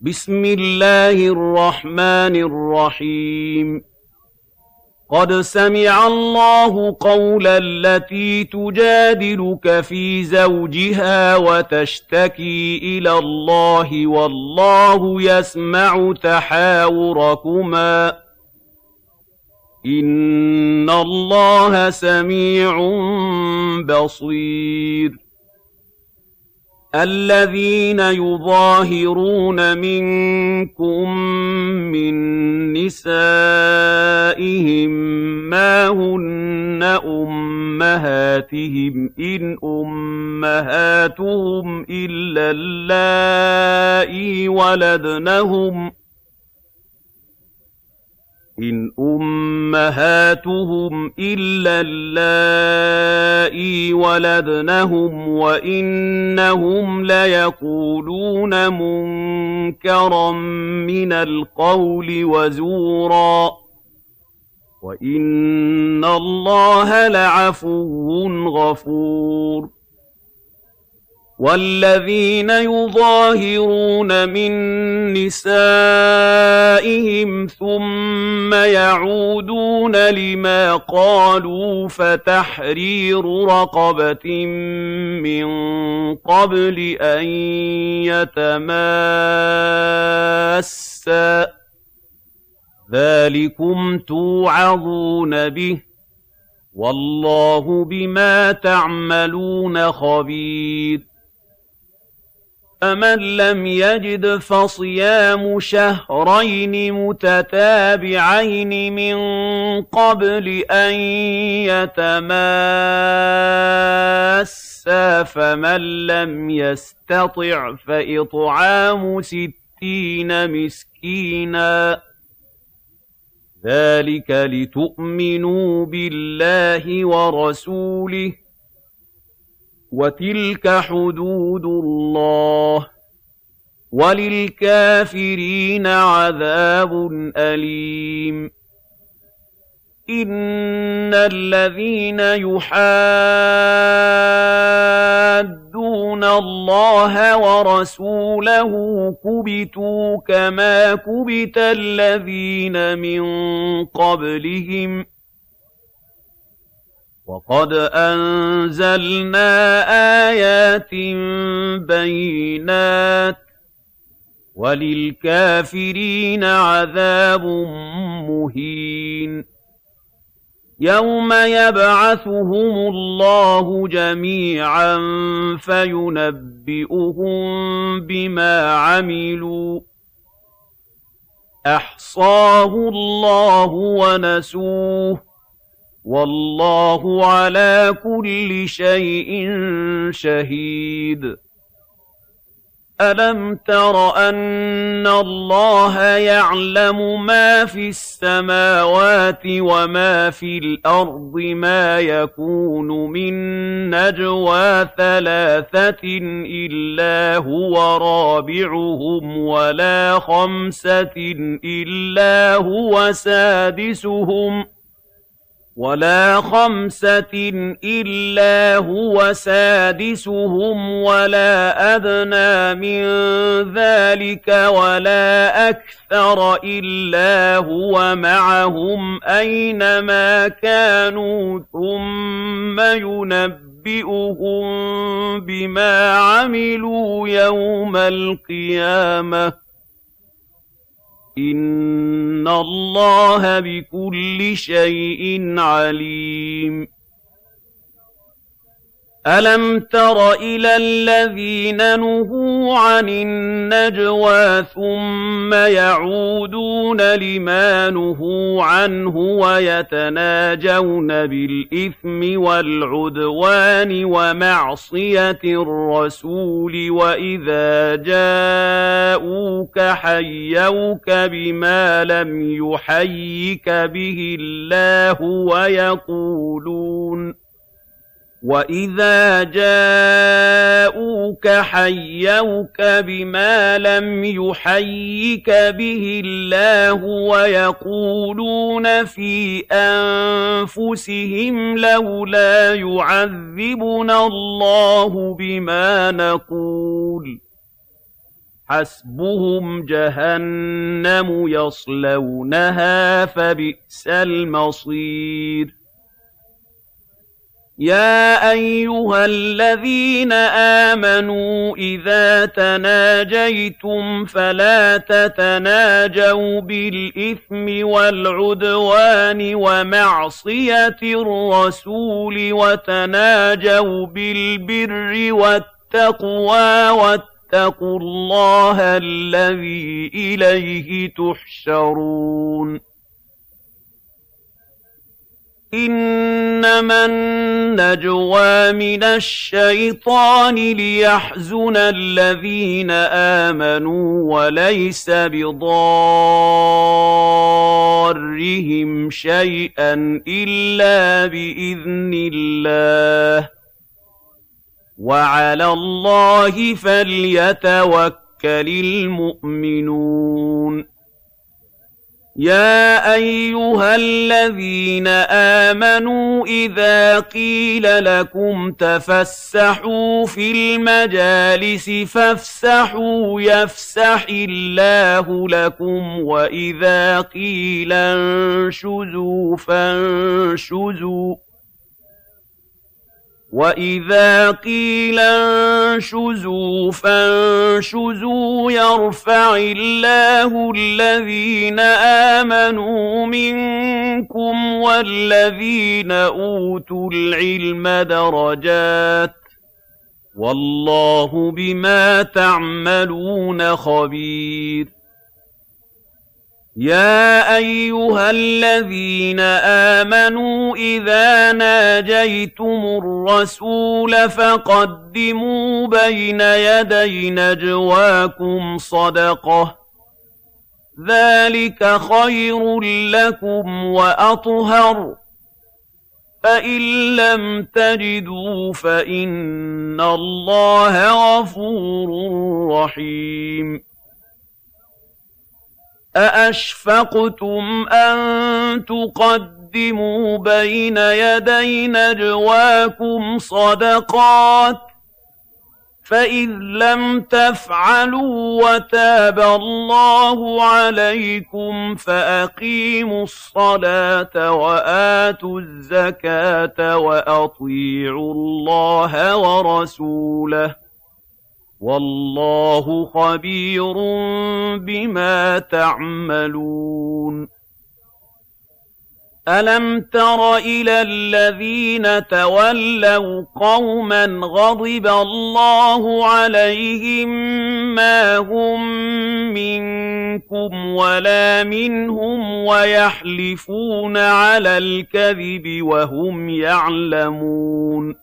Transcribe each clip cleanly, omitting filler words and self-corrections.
بسم الله الرحمن الرحيم قد سمع الله قول التي تجادلك في زوجها وتشتكي إلى الله والله يسمع تحاوركما إن الله سميع بصير الذين يظاهرون منكم من نسائهم ما هن أمهاتهم إن أمهاتهم إلا اللائي ولدنهم وإنهم ليقولون منكرا من القول وزورا وإن الله لعفو غفور والذين يظاهرون من نسائهم ثم يعودون لما قالوا فتحرير رقبة من قبل أن يتماسا ذلكم توعظون به والله بما تعملون خبير فمن لم يجد فصيام شهرين متتابعين من قبل أن يتماسا فمن لم يستطع فإطعام 60 مسكينا ذلك لتؤمنوا بالله ورسوله وتلك حدود الله وللكافرين عذاب أليم إن الذين يحادون الله ورسوله كبتوا كما كبت الذين من قبلهم وقد أنزلنا آيات بينات وللكافرين عذاب مهين يوم يبعثهم الله جميعا فينبئهم بما عملوا أحصاه الله ونسوه والله على كل شيء شهيد ألم تر أن الله يعلم ما في السماوات وما في الأرض ما يكون من نجوى 3 إلا هو رابعهم ولا 5 إلا هو سادسهم ولا 5 إلا هو سادسهم ولا أدنى من ذلك ولا أكثر إلا هو معهم أينما كانوا ثم ينبئهم بما عملوا يوم القيامة إن الله بكل شيء عليم ألم تر إلى الذين نهوا عن النجوى ثم يعودون لما نهوا عنه ويتناجون بالإثم والعدوان ومعصية الرسول وإذا جاءوك حيوك بما لم يحيك به الله وإذا جاءوك حيوك بما لم يحيك به الله ويقولون في أنفسهم لولا يعذبنا الله بما نقول حسبهم جهنم يصلونها فبئس المصير يا أيها الذين آمنوا إذا تناجيتم فلا تتناجوا بالإثم والعدوان ومعصية الرسول وتناجوا بالبر والتقوى واتقوا الله الذي إليه تحشرون إنما النجوى من الشيطان ليحزن الذين آمنوا وليس بضارهم شيئا إلا بإذن الله وعلى الله فليتوكل المؤمنون يا أيها الذين آمنوا إذا قيل لكم تفسحوا في المجالس فافسحوا يفسح الله لكم وإذا قيل انشزوا فانشزوا يرفع الله الذين آمنوا منكم والذين أوتوا العلم درجات والله بما تعملون خبير يا أيها الذين آمنوا إذا ناجيتم الرسول فقدموا بين يدي نجواكم صدقة ذلك خير لكم وأطهر فإن لم تجدوا فإن الله غفور رحيم أأشفقتم أن تقدموا بين يدي نجواكم صدقات فإذ لم تفعلوا وتاب الله عليكم فأقيموا الصلاة وآتوا الزكاة وأطيعوا الله ورسوله والله خبير بما تعملون ألم تر إلى الذين تولوا قوما غضب الله عليهم ما هم منكم ولا منهم ويحلفون على الكذب وهم يعلمون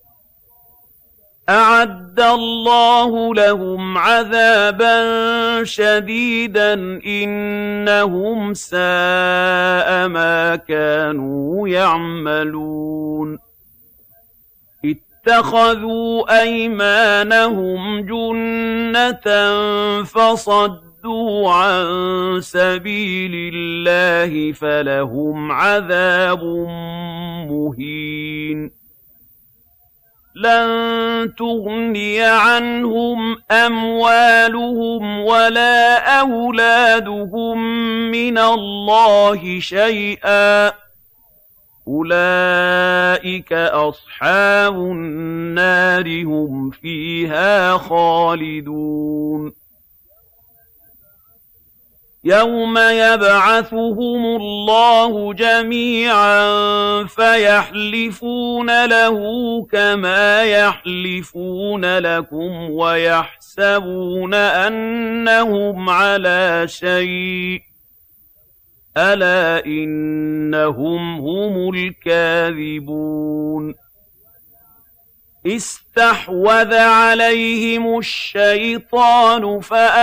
أعد الله لهم عذابا شديدا إنهم ساء ما كانوا يعملون اتخذوا أيمانهم جنة فصدوا عن سبيل الله فلهم عذاب مهين لن تغني عنهم أموالهم ولا أولادهم من الله شيئا أولئك أصحاب النار هم فيها خالدون يوم يبعثهم الله جميعا فيحلفون له كما يحلفون لكم ويحسبون أنهم على شيء ألا إنهم هم الكاذبون استحوذ عليهم الشيطان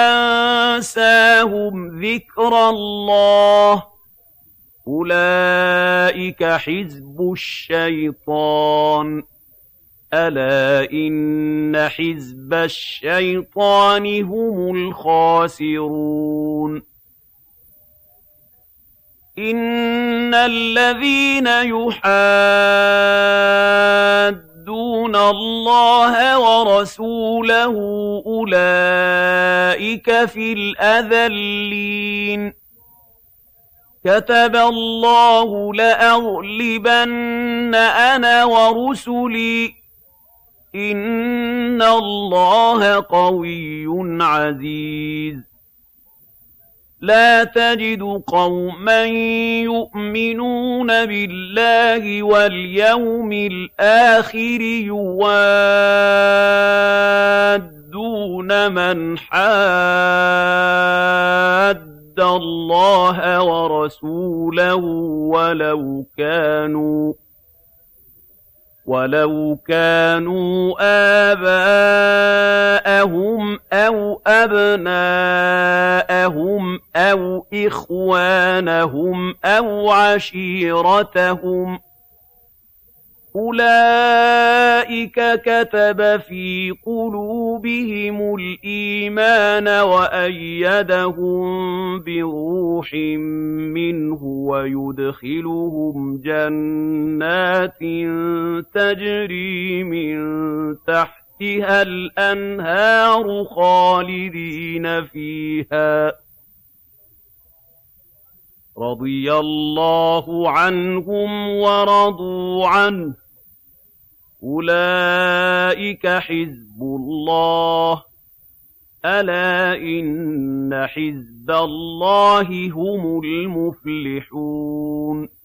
فأنساهم ذكر الله أولئك حزب الشيطان ألا إن حزب الشيطان هم الخاسرون إن الذين يحادون يطيعون الله ورسوله أولئك في الأذلين كتب الله لأغلبن أنا ورسلي إن الله قوي عزيز لا تجد قوما يؤمنون بالله واليوم الآخر يوادون من حاد الله ورسوله ولو كانوا آباءهم أو أبناءهم أو إخوانهم أو عشيرتهم أولئك كتب في قلوبهم الإيمان وأيدهم بروح منه ويدخلهم جنات تجري من تحتها الأنهار خالدين فيها رضي الله عنهم ورضوا عنه أولئك حزب الله ألا إن حزب الله هم المفلحون